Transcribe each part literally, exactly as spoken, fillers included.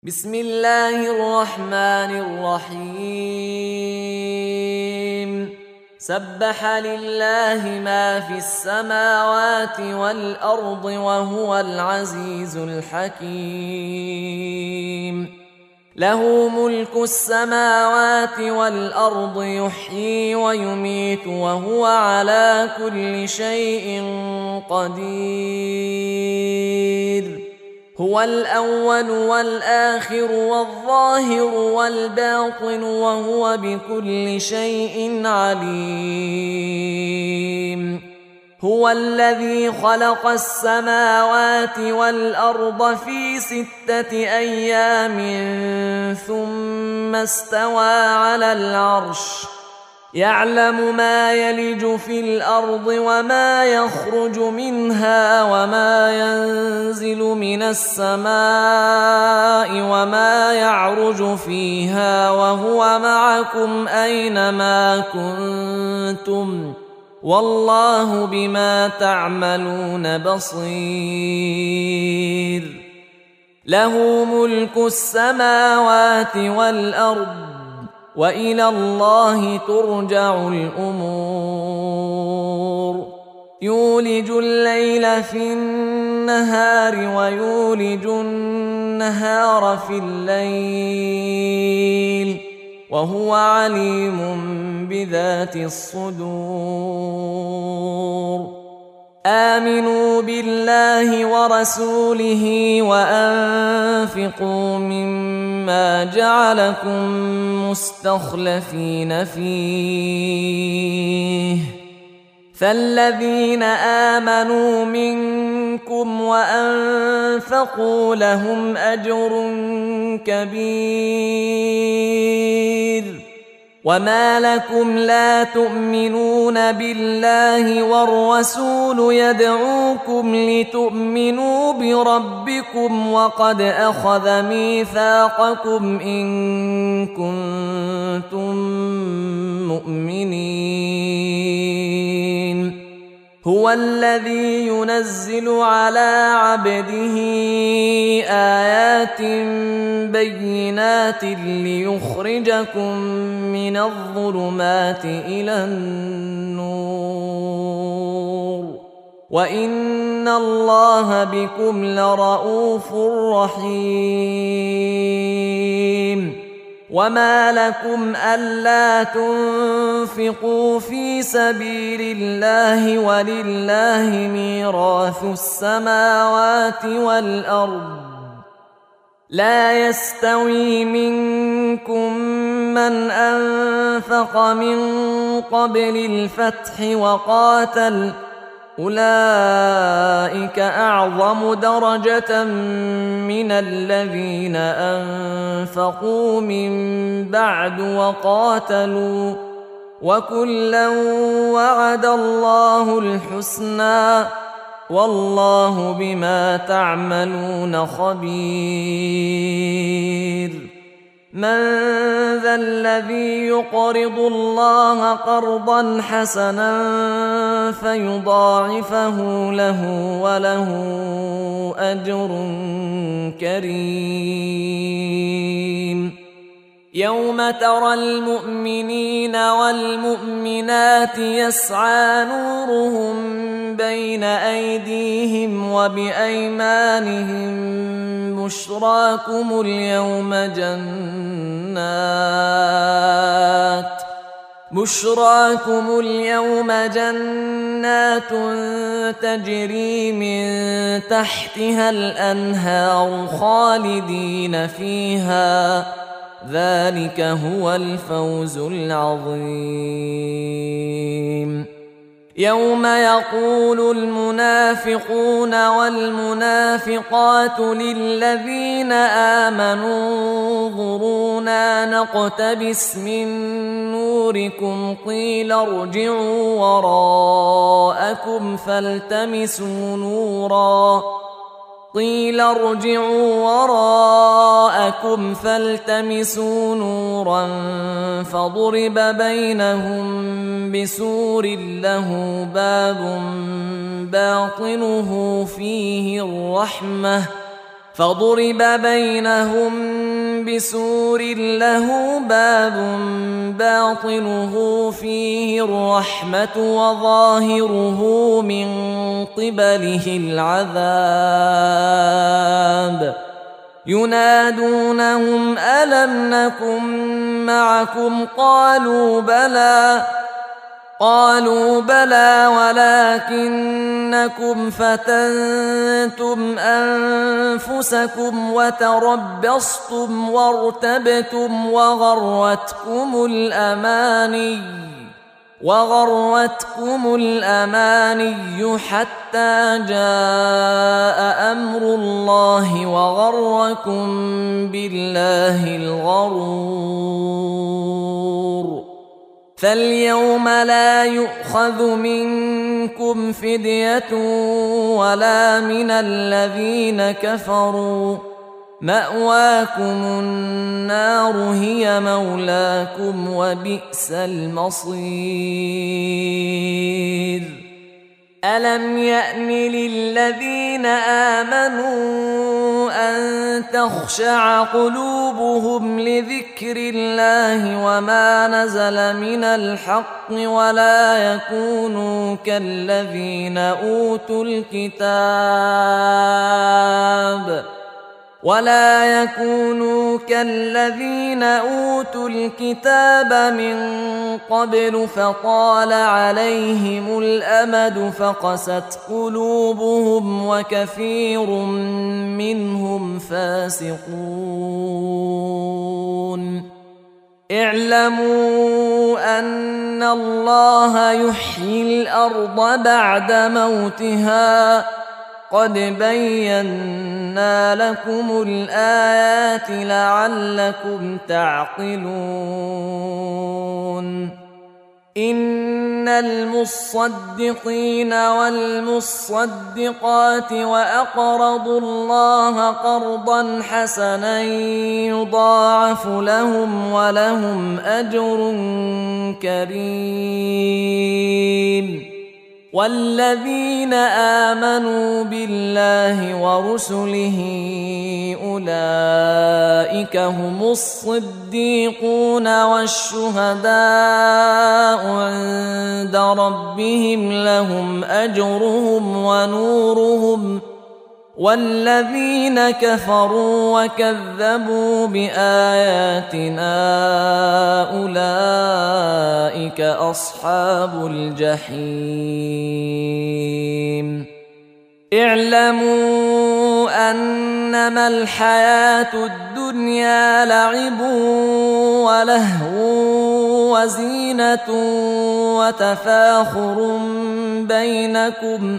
بسم الله الرحمن الرحيم سبح لله ما في السماوات والأرض وهو العزيز الحكيم له ملك السماوات والأرض يحيي ويميت وهو على كل شيء قدير هو الأول والآخر والظاهر والباطن وهو بكل شيء عليم هو الذي خلق السماوات والأرض في ستة أيام ثم استوى على العرش يعلم ما يلج في الأرض وما يخرج منها وما ينزل من السماء وما يعرج فيها وهو معكم أينما كنتم والله بما تعملون بصير له ملك السماوات والأرض وإلى الله ترجع الأمور يولج الليل في النهار ويولج النهار في الليل وهو عليم بذات الصدور آمنوا بالله ورسوله وأنفقوا مما جعلكم مستخلفين فيه فالذين آمنوا منكم وأنفقوا لهم أجر كبير وما لكم لا تؤمنون بالله والرسول يدعوكم لتؤمنوا بربكم وقد أخذ ميثاقكم إن كنتم مؤمنين هو الذي ينزل على عبده آيات بينات ليخرجكم من الظلمات إلى النور وإن الله بكم لرءوف رحيم وما لكم ألا تنفقوا في سبيل الله ولله ميراث السماوات والأرض لا يستوي منكم من أنفق من قبل الفتح وقاتل أولئك أعظم درجة من الذين أنفقوا من بعد وقاتلوا وكلا وعد الله الحسنى والله بما تعملون خبير من ذا الذي يقرض الله قرضا حسنا فيضاعفه له وله أجر كريم يوم ترى المؤمنين والمؤمنات يسعى نورهم بين أيديهم وبأيمانهم بشراكم اليوم جنات بشراكم اليوم جنات تجري من تحتها الأنهار خالدين فيها ذلك هو الفوز العظيم يوم يقول المنافقون والمنافقات للذين آمنوا انظرونا نقتبس من نوركم قيل ارجعوا وراءكم فالتمسوا نورا قيل ارجعوا وراءكم فالتمسوا نورا فضرب بينهم بسور له باب باطنه فيه الرحمة فضرب بينهم بسور له باب باطنه فيه الرحمة وظاهره من قبله العذاب ينادونهم ألم نكن معكم قالوا بلى قالوا بلى ولكنكم فتنتم أنفسكم وتربصتم وارتبتم وغرتكم الأماني وغرتكم الأماني حتى جاء أمر الله وغركم بالله الغرور فاليوم لا يؤخذ منكم فدية ولا من الذين كفروا مأواكم النار هي مولاكم وبئس المصير ألم يأن للذين آمنوا أن تخشع قلوبهم لذكر الله وما نزل من الحق ولا يكونوا كالذين أوتوا الكتاب ولا يكونوا كالذين أوتوا الكتاب من قبل فطال عليهم الأمد فقست قلوبهم وكثير منهم فاسقون اعلموا أن الله يحيي الأرض بعد موتها قد بينا لكم الآيات لعلكم تعقلون إن المصدقين والمصدقات وأقرضوا الله قرضا حسنا يضاعف لهم ولهم أجر كريم والذين آمنوا بالله ورسله أولئك هم الصديقون والشهداء عند ربهم لهم أجرهم ونورهم والذين كفروا وكذبوا بآياتنا أولئك أصحاب الجحيم اعلموا أنما الحياة الدنيا لعب ولهو وزينة وتفاخر بينكم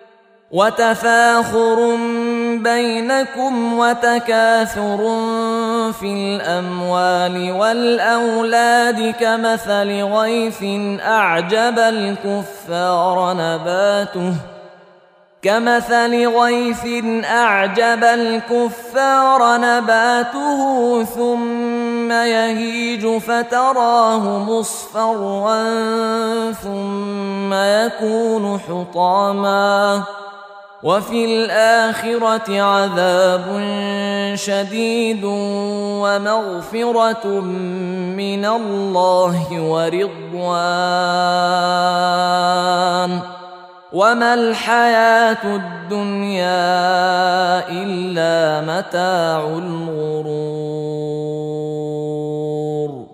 وتفاخر بينكم وتكاثر في الأموال والأولاد كمثل غيث أعجب الكفار نباته كمثل غيث أعجب الكفار نباته ثم يهيج فتراه مصفرا ثم يكون حطاما وفي الآخرة عذاب شديد ومغفرة من الله ورضوان وما الحياة الدنيا إلا متاع الغرور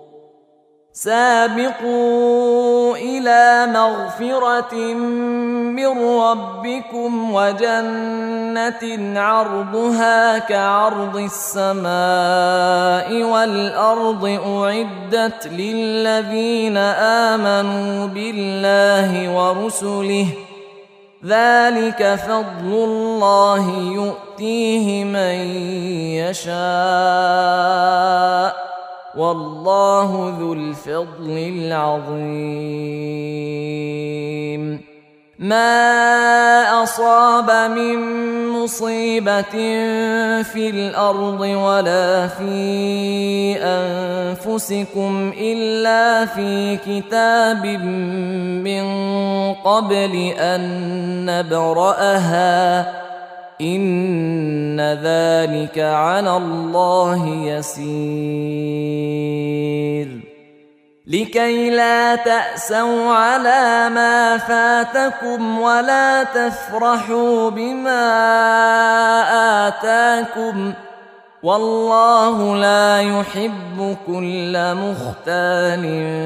سابقوا إلى مغفرة من ربكم وجنة عرضها كعرض السماء والأرض أعدت للذين آمنوا بالله ورسله ذلك فضل الله يؤتيه من يشاء والله ذو الفضل العظيم ما أصاب من مصيبة في الأرض ولا في أنفسكم إلا في كتاب من قبل أن نبرأها إن ذلك على الله يسير. لكي لا تأسوا على ما فاتكم ولا تفرحوا بما آتاكم والله لا يحب كل مختال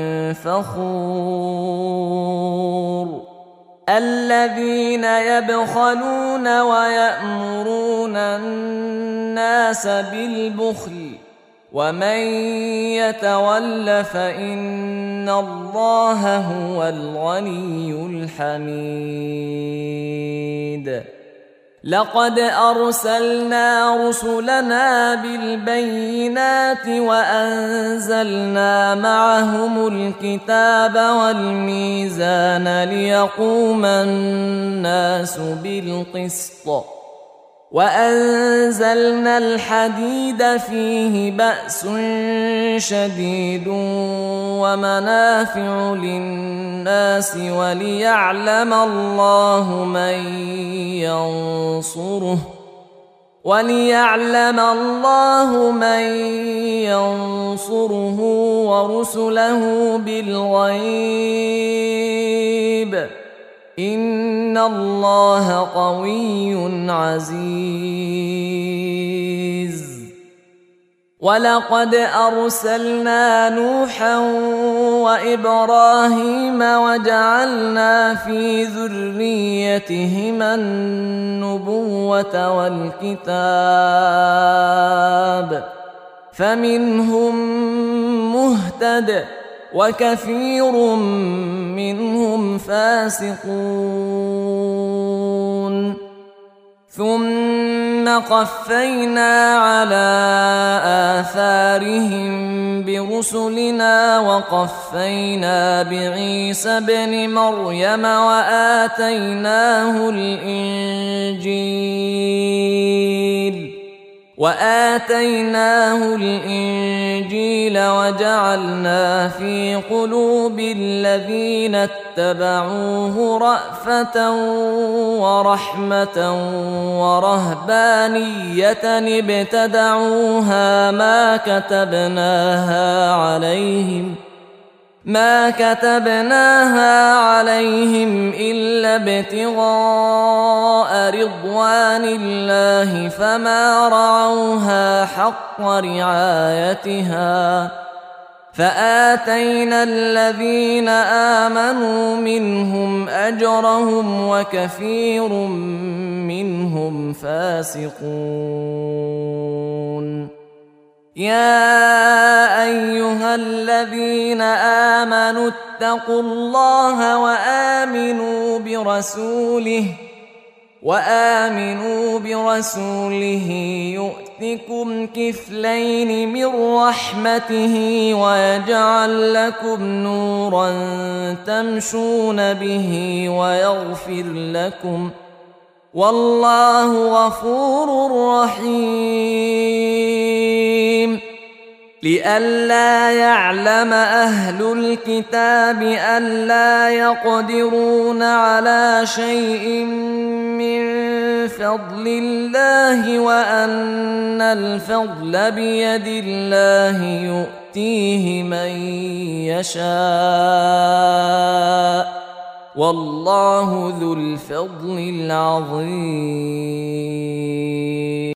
فخور. الذين يبخلون ويأمرون الناس بالبخل ومن يتول فإن الله هو الغني الحميد. لقد أرسلنا رسلنا بالبينات وأنزلنا معهم الكتاب والميزان ليقوم الناس بالقسط وأنزلنا الحديد فيه بأس شديد ومنافع للناس وليعلم الله من ينصره وليعلم الله من ينصره ورسله بالغيب إن الله قوي عزيز. ولقد أرسلنا نوحا وإبراهيم وجعلنا في ذريتهما النبوة والكتاب فمنهم مهتد وكثير منهم فاسقون. ثم قفينا على آثارهم برسلنا وقفينا بعيسى ابن مريم وآتيناه الإنجيل وآتيناه الإنجيل وجعلنا في قلوب الذين اتبعوه رأفة ورحمة ورهبانية ابتدعوها ما كتبناها عليهم ما كتبناها عليهم إلا ابتغاء رضوان الله فما رعوها حق رعايتها فآتينا الذين آمنوا منهم أجرهم وكثير منهم فاسقون. يا أيها الذين آمنوا اتقوا الله وآمنوا برسوله وآمنوا برسوله يؤتكم كفلين من رحمته ويجعل لكم نورا تمشون به ويغفر لكم والله غفور رحيم. لئلا يعلم أهل الكتاب ألا يقدرون على شيء من فضل الله وأن الفضل بيد الله يؤتيه من يشاء والله ذو الفضل العظيم.